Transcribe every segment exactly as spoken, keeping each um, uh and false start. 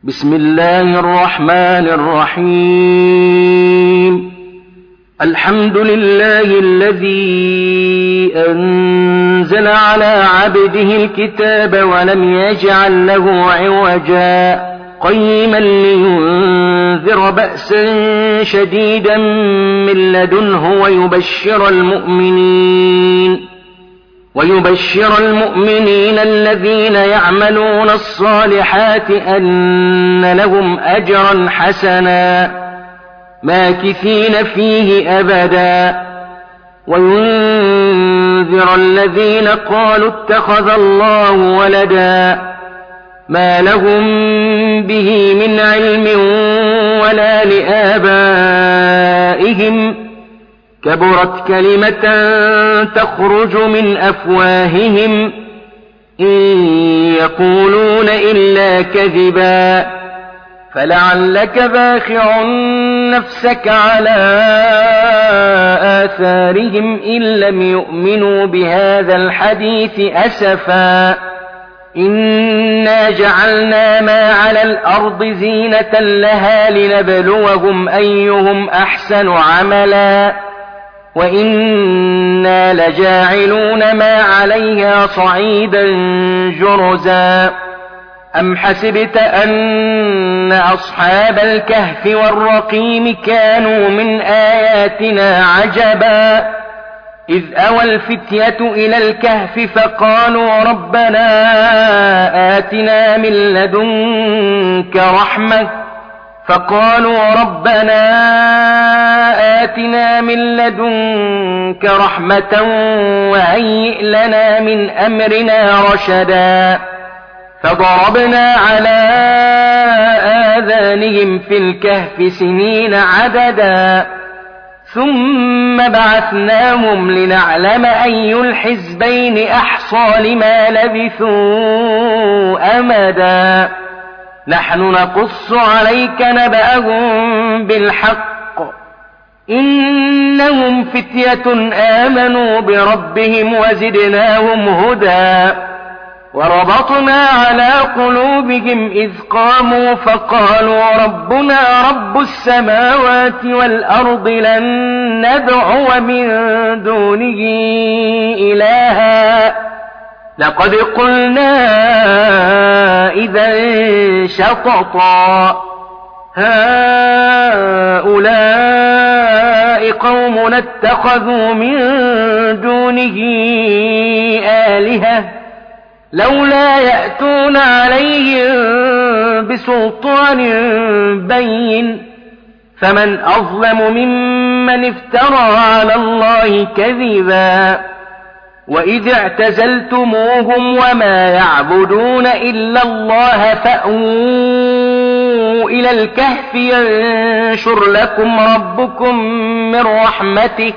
بسم الله الرحمن الرحيم. الحمد لله الذي أنزل على عبده الكتاب ولم يجعل له عوجا قيما لينذر بأسا شديدا من لدنه ويبشر المؤمنين ويبشر المؤمنين الذين يعملون الصالحات أن لهم أجرا حسنا ماكثين فيه أبدا وينذر الذين قالوا اتخذ الله ولدا ما لهم به من علم ولا لآبائهم كبرت كلمة تخرج من أفواههم إن يقولون إلا كذبا فلعلك باخع نفسك على آثارهم إن لم يؤمنوا بهذا الحديث أسفا إنا جعلنا ما على الأرض زينة لها لنبلوهم أيهم أحسن عملا وإنا لجاعلون ما عليها صعيدا جرزا أم حسبت أن أصحاب الكهف والرقيم كانوا من آياتنا عجبا إذ أوى الفتية إلى الكهف فقالوا ربنا آتنا من لدنك رحمة فقالوا ربنا آتنا من لدنك رحمة وهيئ لنا من أمرنا رشدا فضربنا على آذانهم في الكهف سنين عددا ثم بعثناهم لنعلم أي الحزبين أحصى لما لبثوا أمدا نحن نقص عليك نبأهم بالحق إنهم فتية آمنوا بربهم وزدناهم هدى وربطنا على قلوبهم إذ قاموا فقالوا ربنا رب السماوات والأرض لن ندعو من دونه إلها لقد قلنا إذا شططا هؤلاء قومنا اتخذوا من دونه آلهة لولا يأتون عليهم بسلطان بين فمن أظلم ممن افترى على الله كذبا وإذ اعتزلتموهم وما يعبدون إلا الله فأووا إلى الكهف ينشر لكم ربكم من رحمته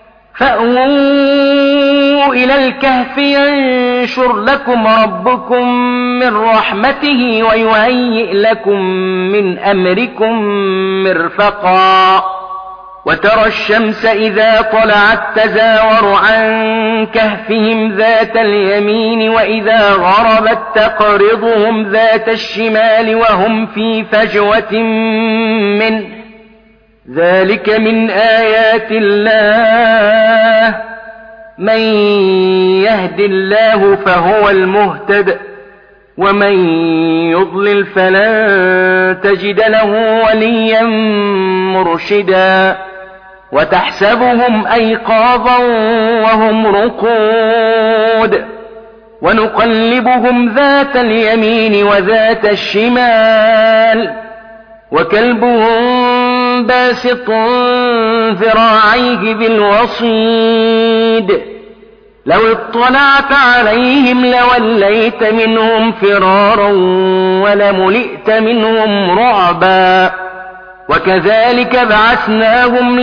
فأووا إلى الكهف ينشر لكم ربكم من رحمته ويهيئ لكم من أمركم مرفقا وترى الشمس إذا طلعت تزاور عن كهفهم ذات اليمين وإذا غربت تقرضهم ذات الشمال وهم في فجوة منه ذلك من آيات الله من يهد الله فهو المهتد ومن يضلل فلن تجد له وليا مرشدا وتحسبهم أيقاظا وهم رقود ونقلبهم ذات اليمين وذات الشمال وكلبهم باسط ذراعيه بالوصيد لو اطلعت عليهم لوليت منهم فرارا ولملئت منهم رعبا وكذلك بعثناهم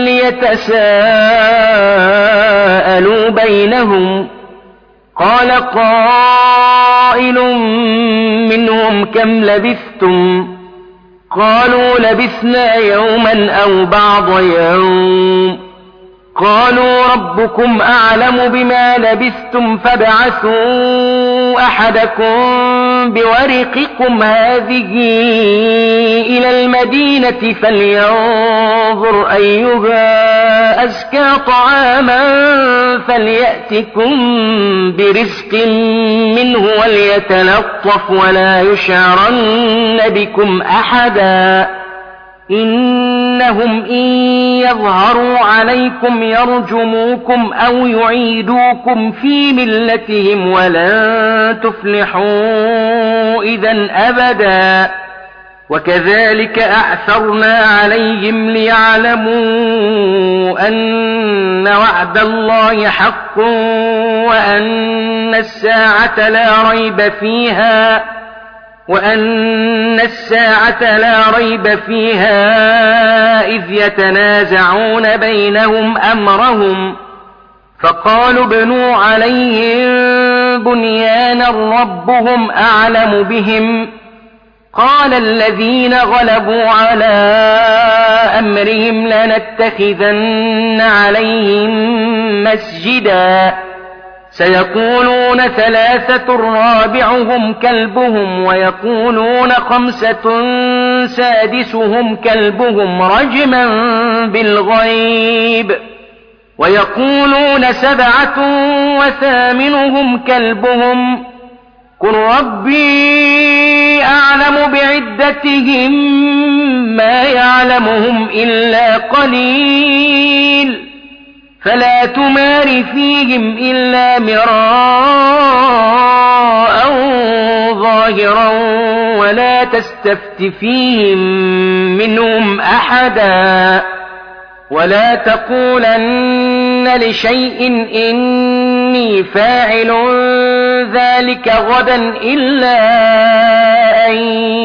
ليتساءلوا بينهم قال قائل منهم كم لبثتم قالوا لبثنا يوما أو بعض يوم قالوا ربكم أعلم بما لبثتم فابعثوا أحدكم بورقكم هذه إلى المدينة فلينظر أيها أزكى طعاما فليأتكم برزق منه وليتلطف ولا يشعرن بكم أحدا إنهم إن يظهروا عليكم يرجموكم أو يعيدوكم في ملتهم ولن تفلحوا إذا أبدا وكذلك أعثرنا عليهم ليعلموا أن وعد الله حق وأن الساعة لا ريب فيها وأن الساعة لا ريب فيها إذ يتنازعون بينهم أمرهم فقالوا ابنوا عليهم بنيانا ربهم أعلم بهم قال الذين غلبوا على أمرهم لنتخذن عليهم مسجدا سيقولون ثلاثة رابعهم كلبهم ويقولون خمسة سادسهم كلبهم رجما بالغيب ويقولون سبعة وثامنهم كلبهم قل ربي أعلم بعدتهم ما يعلمهم إلا قليل فلا تمار فيهم إلا مراء ظاهرا ولا تستفت فيهم منهم أحدا ولا تقولن لشيء إني فاعل ذلك غدا إلا أن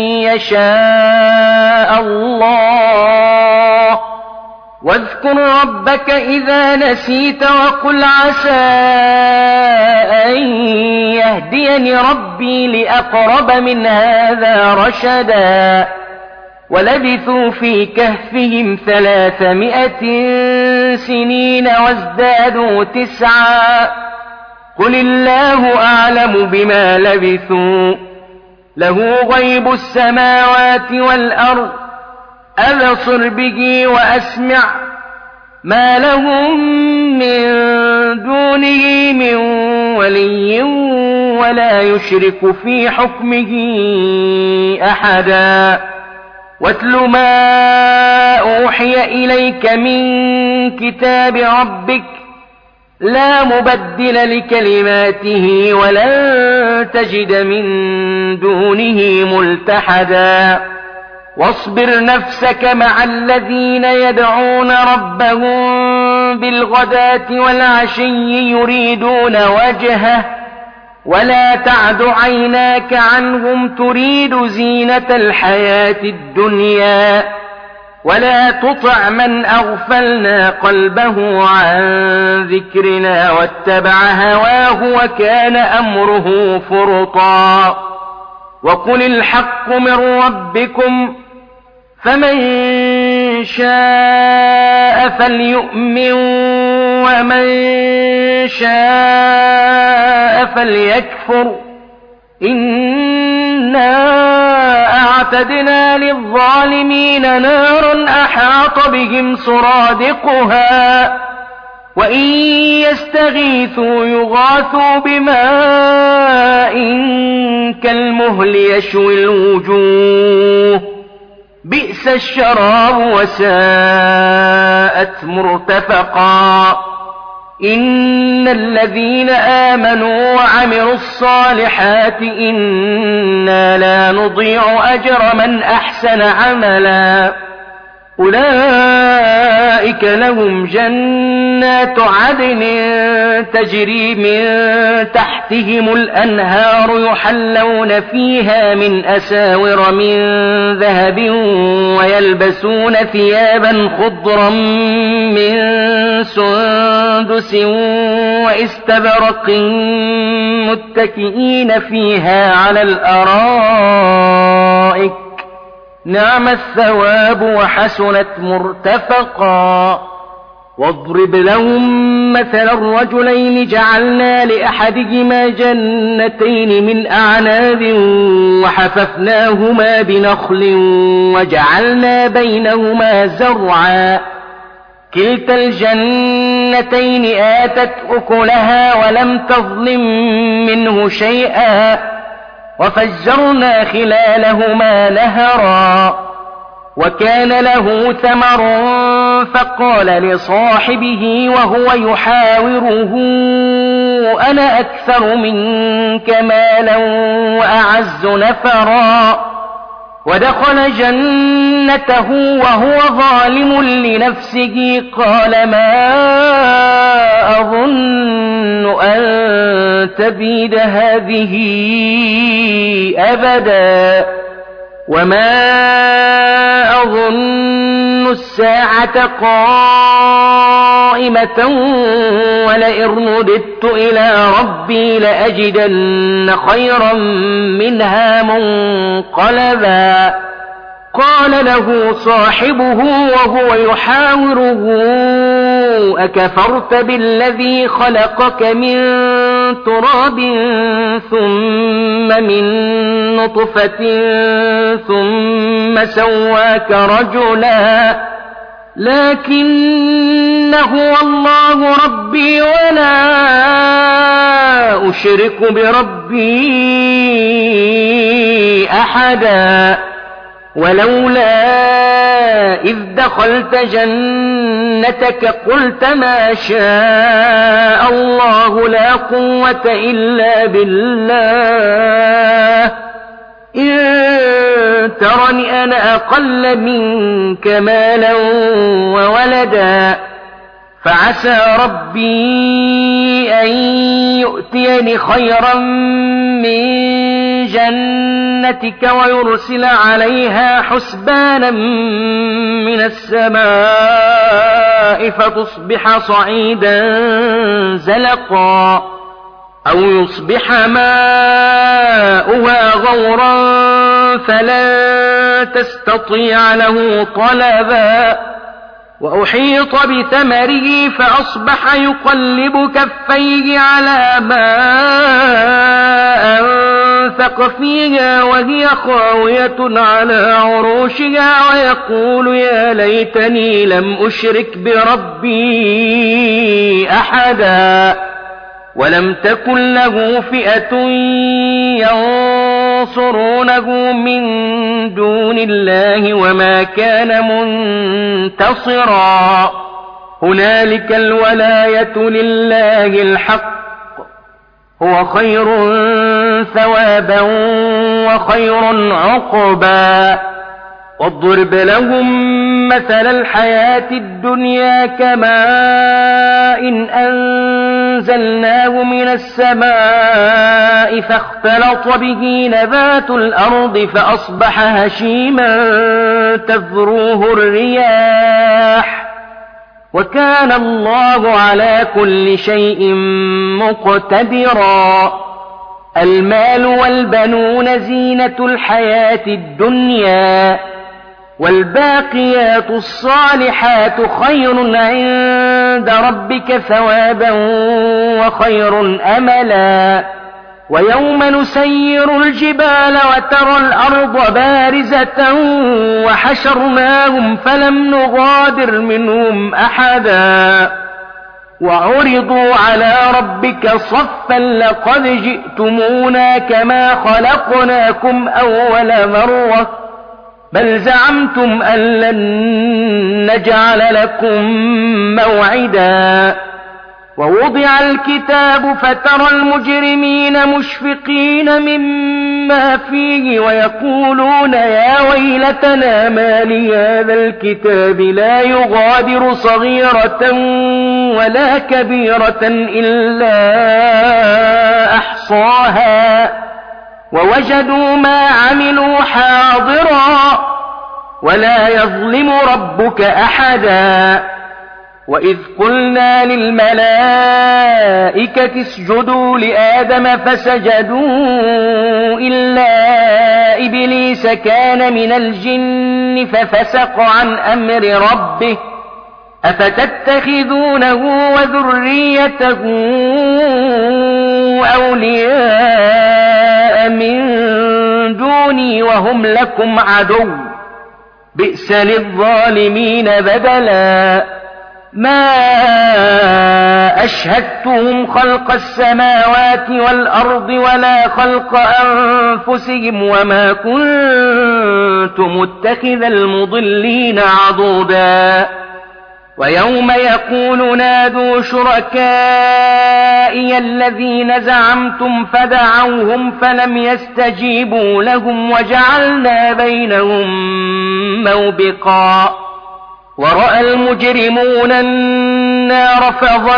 يشاء الله واذكر ربك إذا نسيت وقل عسى أن يهديني ربي لأقرب من هذا رشدا ولبثوا في كهفهم ثلاثمائة سنين وازدادوا تسعا قل الله أعلم بما لبثوا له غيب السماوات والأرض أبصر به وأسمع ما لهم من دونه من ولي ولا يشرك في حكمه أحدا واتل ما أوحي إليك من كتاب ربك لا مبدل لكلماته ولن تجد من دونه ملتحدا واصبر نفسك مع الذين يدعون ربهم بالغداة والعشي يريدون وجهه ولا تعد عيناك عنهم تريد زينة الحياة الدنيا ولا تطع من أغفلنا قلبه عن ذكرنا واتبع هواه وكان أمره فرطا وقل الحق من ربكم فمن شاء فليؤمن ومن شاء فليكفر إنا أعتدنا للظالمين نارا أحاط بهم سرادقها وإن يستغيثوا يغاثوا بماء كالمهل يشوي الوجوه بئس الشراب وساءت مرتفقا إن الذين آمنوا وعملوا الصالحات إنا لا نضيع أجر من أحسن عملا أولئك لهم جنات عدن تجري من تحتهم الأنهار يحلون فيها من أساور من ذهب ويلبسون ثيابا خضرا من سندس واستبرق متكئين فيها على الأرائك نعم الثواب وحسنت مرتفقا واضرب لهم مثل الرجلين جعلنا لأحدهما جنتين من أعناب وحففناهما بنخل وجعلنا بينهما زرعا كلتا الجنتين آتت أكلها ولم تظلم منه شيئا وفجرنا خلالهما نهرا وكان له ثمر فقال لصاحبه وهو يحاوره أنا أكثر منك مالا وأعز نفرا ودخل جنته وهو ظالم لنفسه قال ما أظن أن تبيد هذه أبدا وما أظن الساعة قائمة ولئن رددت إلى ربي لأجدن خيرا منها منقلبا قال له صاحبه وهو يحاوره أكفرت بالذي خلقك من تراب ثم من نطفة ثم سواك رجلا لكن هو الله ربي ولا أشرك بربي أحدا ولولا إذ دخلت جنتك قلت ما شاء الله لا قوة إلا بالله إن ترني أنا أقل منك مالا وولدا فعسى ربي أن يؤتيني خيرا من جنتك ويرسل عليها حسبانا من السماء فتصبح صعيدا زلقا أو يصبح ماؤها غورا فلن تستطيع له طلبا وأحيط بثمره فأصبح يقلب كفيه على ما أنفق فيها وهي خاوية على عروشها ويقول يا ليتني لم أشرك بربي أحدا ولم تكن له فئة ينصرونه من دون الله وما كان منتصرا هنالك الولاية لله الحق هو خير ثوابا وخير عقبا واضرب لهم مثل الحياة الدنيا كماء إن أنزلناه من السماء فاختلط به نبات الأرض فأصبح هشيما تذروه الرياح وكان الله على كل شيء مقتدرا المال والبنون زينة الحياة الدنيا والباقيات الصالحات خير عند ربك ثوابا وخير أملا ويوم نسير الجبال وترى الأرض بارزة وحشرناهم فلم نغادر منهم أحدا وعرضوا على ربك صفا لقد جئتمونا كما خلقناكم أول مرة بل زعمتم أن لن نجعل لكم موعدا ووضع الكتاب فترى المجرمين مشفقين مما فيه ويقولون يا ويلتنا ما لهذا الكتاب لا يغادر صغيرة ولا كبيرة إلا أحصاها ووجدوا ما عملوا حاضرا ولا يظلم ربك أحدا وإذ قلنا للملائكة اسجدوا لآدم فسجدوا إلا إبليس كان من الجن ففسق عن أمر ربه أفتتخذونه وذريته أولياء من دوني وهم لكم عدو بئس للظالمين بدلا ما أشهدتهم خلق السماوات والأرض ولا خلق أنفسهم وما كنت متخذ المضلين عضدا ويوم يقول نادوا شركائي الذين زعمتم فدعوهم فلم يستجيبوا لهم وجعلنا بينهم موبقا ورأى المجرمون النار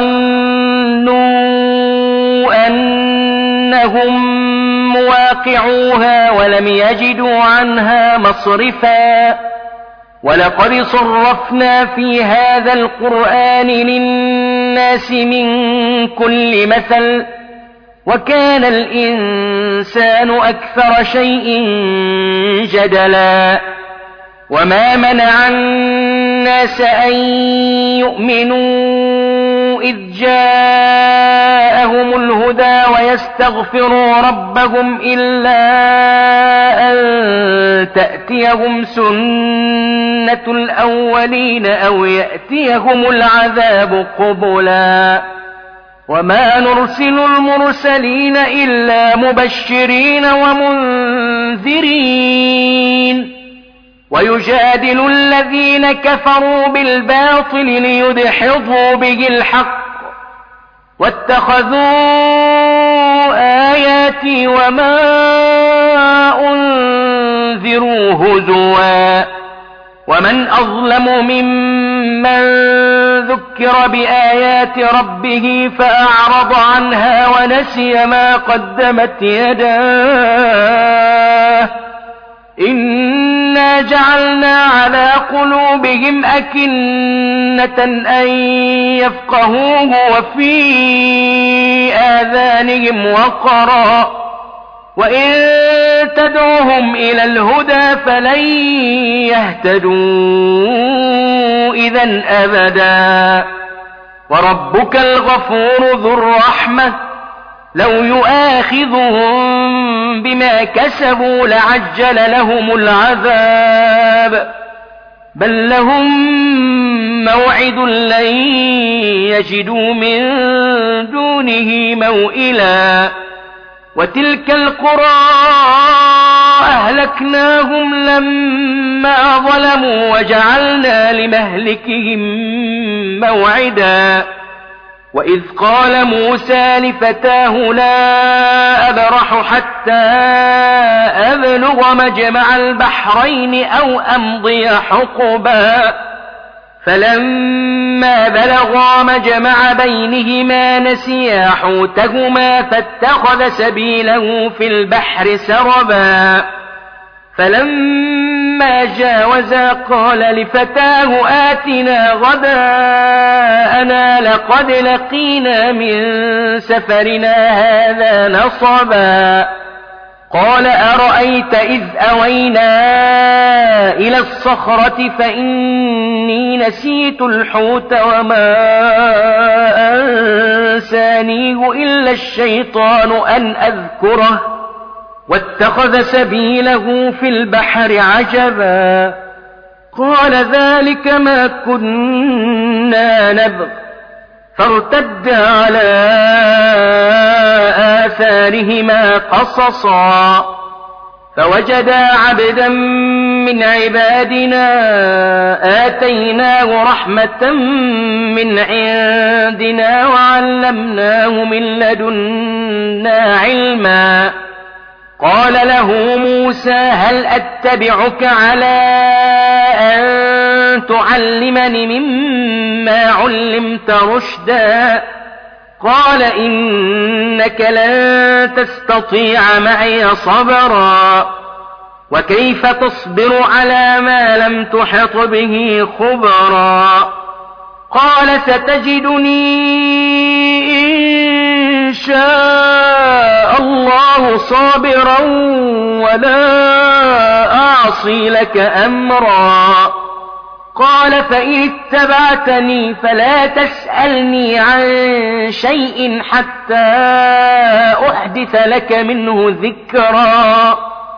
فظنوا أنهم مواقعوها ولم يجدوا عنها مصرفا ولقد صرفنا في هذا القرآن للناس من كل مثل وكان الإنسان أكثر شيء جدلا وما منع الناس أن يؤمنوا إذ جاءهم الهدى ويستغفروا ربهم إلا أن تأتيهم سنة الأولين أو يأتيهم العذاب قبلا وما نرسل المرسلين إلا مبشرين ومنذرين ويجادل الذين كفروا بالباطل ليدحضوا به الحق واتخذوا آياتي وما أنذروا هزوا ومن أظلم ممن ذكر بآيات ربه فأعرض عنها ونسي ما قدمت يداه إنا جعلنا على قلوبهم أكنة أن يفقهوه وفي آذانهم وقرا وإن تدعوهم إلى الهدى فلن يهتدوا إذا أبدا وربك الغفور ذو الرحمة لو يؤاخذهم بما كسبوا لعجل لهم العذاب بل لهم موعد لن يجدوا من دونه موئلا وتلك القرى أهلكناهم لما ظلموا وجعلنا لمهلكهم موعدا وإذ قال موسى لفتاه لا أبرح حتى أبلغ مجمع البحرين أو أمضي حقبا فلما بلغا مجمع بينهما نسيا حوتهما فاتخذ سبيله في البحر سربا فلما جاوزا قال لفتاه آتنا غداءنا لقد لقينا من سفرنا هذا نصبا قال أرأيت إذ أوينا إلى الصخرة فإني نسيت الحوت وما أنسانيه إلا الشيطان أن أذكره واتخذ سبيله في البحر عجبا قال ذلك ما كنا نبغ فارتدا على آثارهما قصصا فوجدا عبدا من عبادنا آتيناه رحمة من عندنا وعلمناه من لدنا علما قال له موسى هل أتبعك على أن تعلمني مما علمت رشدا قال إنك لن تستطيع معي صبرا وكيف تصبر على ما لم تحط به خبرا قال ستجدني إن شاء الله صابرا ولا أعصي لك أمرا قال فإن اتبعتني فلا تسألني عن شيء حتى أحدث لك منه ذكرا.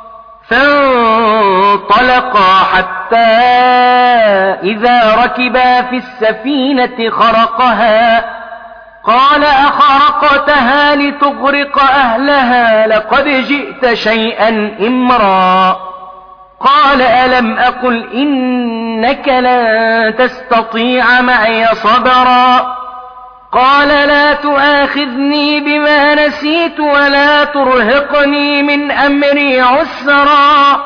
فانطلقا حتى إذا ركبا في السفينة خرقها قال أخرقتها لتغرق أهلها لقد جئت شيئا إمرا. قال ألم أقل إنك لن تستطيع معي صبرا. قال لا تؤاخذني بما نسيت ولا ترهقني من أمري عسرا.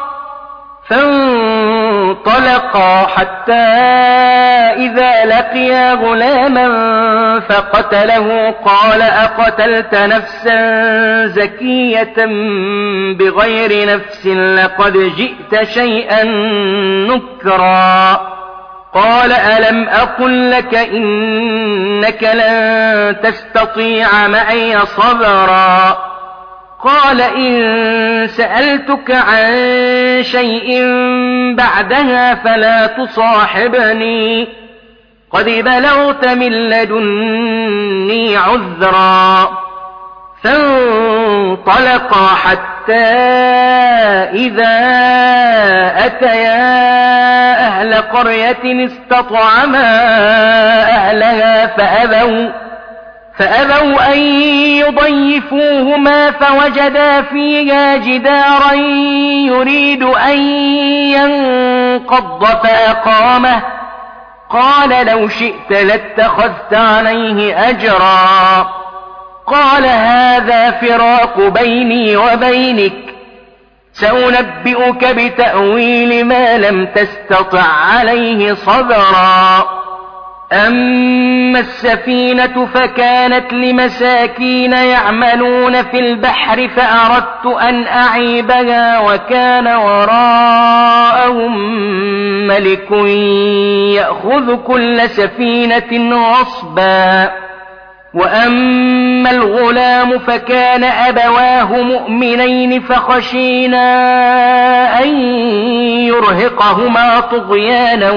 فانطلقا حتى إذا لقيا غلاما فقتله قال أقتلت نفسا زكية بغير نفس لقد جئت شيئا نكرا. قال ألم أقل لك إنك لن تستطيع معي صبرا. قال إن سألتك عن شيء بعدها فلا تصاحبني قد بلغت من لدني عذرا. فانطلقا حتى إذا أتيا أهل قرية استطعما أهلها فأبوا فأبوا أن يضيفوهما فوجدا فيها جدارا يريد أن ينقض فأقامه. قال لو شئت لاتخذت عليه أجرا. قال هذا فراق بيني وبينك سأنبئك بتأويل ما لم تستطع عليه صبرا. أما السفينة فكانت لمساكين يعملون في البحر فأردت أن أعيبها وكان وراءهم ملك يأخذ كل سفينة غصبا. وأما الغلام فكان أبواه مؤمنين فخشينا أن يرهقهما طغيانا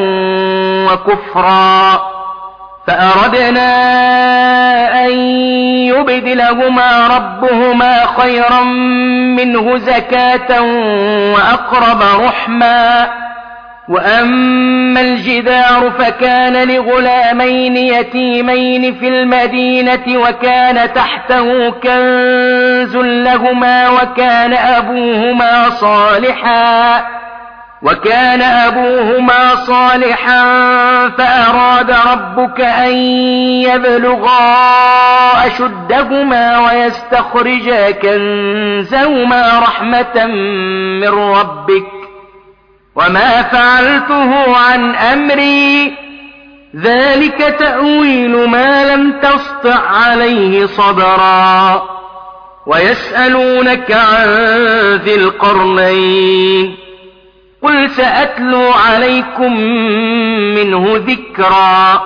وكفرا فأردنا أن يبدلهما ربهما خيرا منه زكاة وأقرب رحما. وأما الجدار فكان لغلامين يتيمين في المدينة وكان تحته كنز لهما وكان أبوهما صالحا وكان أبوهما صالحا فأراد ربك أن يبلغا أشدهما ويستخرجا كنزهما رحمة من ربك وما فعلته عن أمري ذلك تأويل ما لم تسطع عليه صبرا. ويسألونك عن ذي القرنين قل سأتلو عليكم منه ذكرا.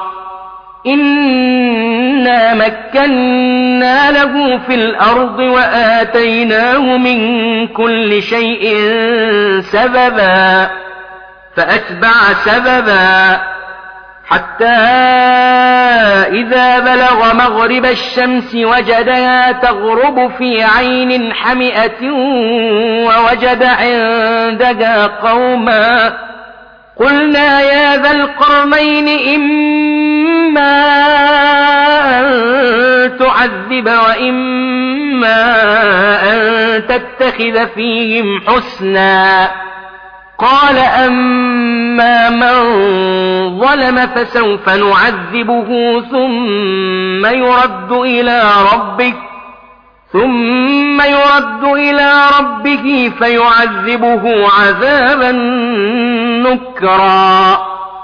إنا مكنا له في الأرض وآتيناه من كل شيء سببا فأتبع سببا حتى إذا بلغ مغرب الشمس وجدها تغرب في عين حمئة ووجد عندها قوما قلنا يا ذا القرنين إما أن تعذب وإما أن تتخذ فيهم حسنا. قال أما من ظلم فسوف نعذبه ثم يرد إلى ربك ثم يرد إلى ربه فيعذبه عذابا نكرا.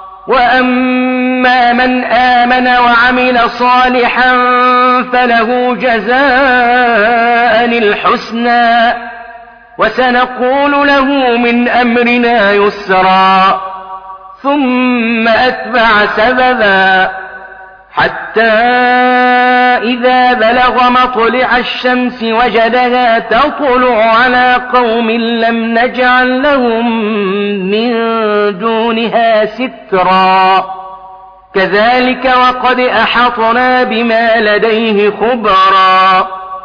وأما من آمن وعمل صالحا فله جزاء الحسنى وسنقول له من أمرنا يسرا. ثم أتبع سببا حتى إذا بلغ مطلع الشمس وجدها تطلع على قوم لم نجعل لهم من دونها سترا كذلك وقد أحطنا بما لديه خبرا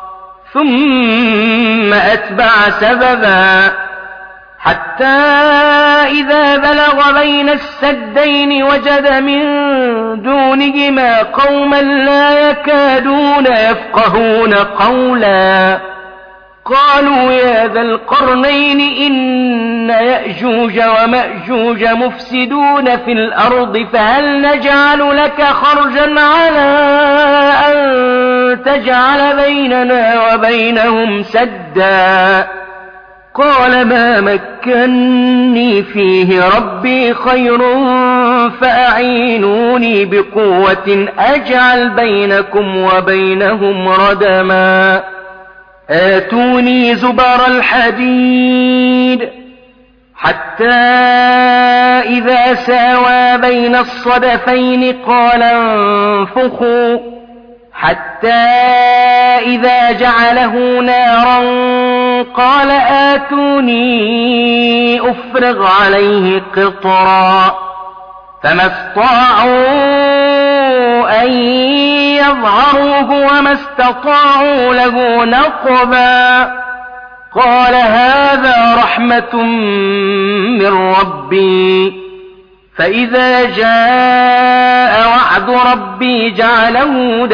ثم أتبع سببا حتى إذا بلغ بين السدين وجد من دونهما قوما لا يكادون يفقهون قولا قالوا يا ذا القرنين إن يأجوج ومأجوج مفسدون في الأرض فهل نجعل لك خرجا على أن تجعل بيننا وبينهم سدا قال ما مكني فيه ربي خير فأعينوني بقوة أجعل بينكم وبينهم ردما آتوني زبر الحديد حتى إذا ساوى بين الصدفين قال انفخوا حتى إذا جعله نارا قال آتوني أفرغ عليه قطرا فما استطاعوا أن يظهروه وما استطاعوا له نقبا قال هذا رحمة من ربي فإذا جاء وعد ربي جعله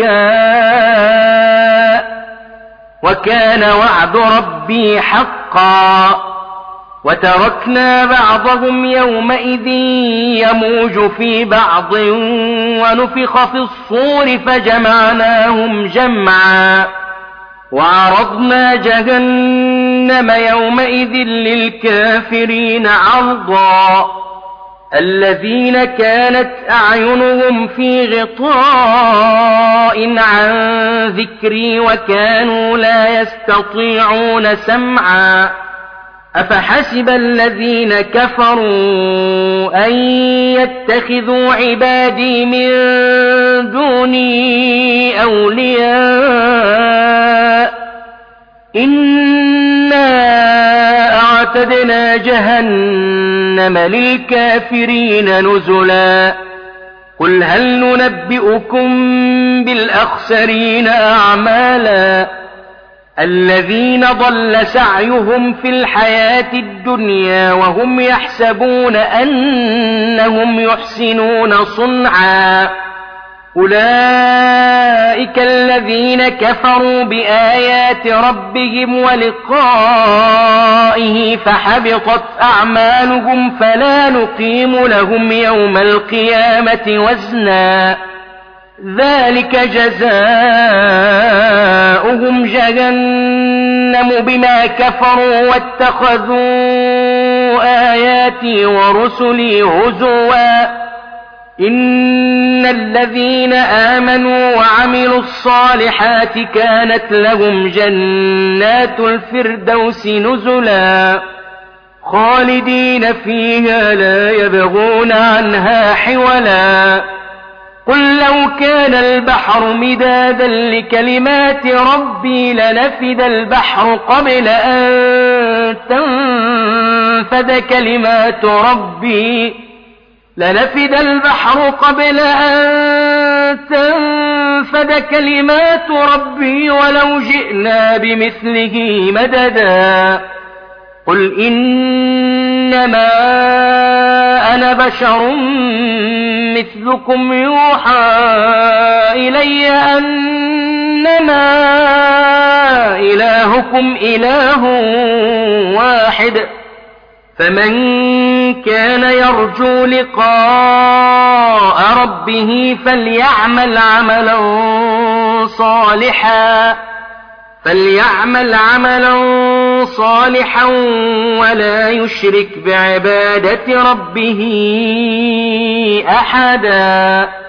دكاء وكان وعد ربي حقا وتركنا بعضهم يومئذ يموج في بعض ونفخ في الصور فجمعناهم جمعا وعرضنا جهنم يومئذ للكافرين عرضا الذين كانت أعينهم في غطاء عن ذكري وكانوا لا يستطيعون سمعا أفحسب الذين كفروا أن يتخذوا عبادي من دوني أولياء إنا أعتدنا جهنم للكافرين نزلا قل هل ننبئكم بالأخسرين أعمالا الذين ضل سعيهم في الحياة الدنيا وهم يحسبون أنهم يحسنون صنعا أولئك الذين كفروا بآيات ربهم ولقائه فحبطت أعمالهم فلا نقيم لهم يوم القيامة وزنا ذلك جزاؤهم جهنم بما كفروا واتخذوا آياتي ورسلي هزوا إن الذين آمنوا وعملوا الصالحات كانت لهم جنات الفردوس نزلا خالدين فيها لا يبغون عنها حولا قل لو كان البحر مدادا لكلمات ربي لنفد البحر قبل أن تنفد كلمات ربي لنفد البحر قبل أن تنفد كلمات ربي ولو جئنا بمثله مددا قل إنما أنا بشر مثلكم يوحى إلي أنما إلهكم إله واحد فمن كان يرجو لقاء ربه فليعمل عملا صالحا فليعمل عملا صالحا ولا يشرك بعبادة ربه أحدا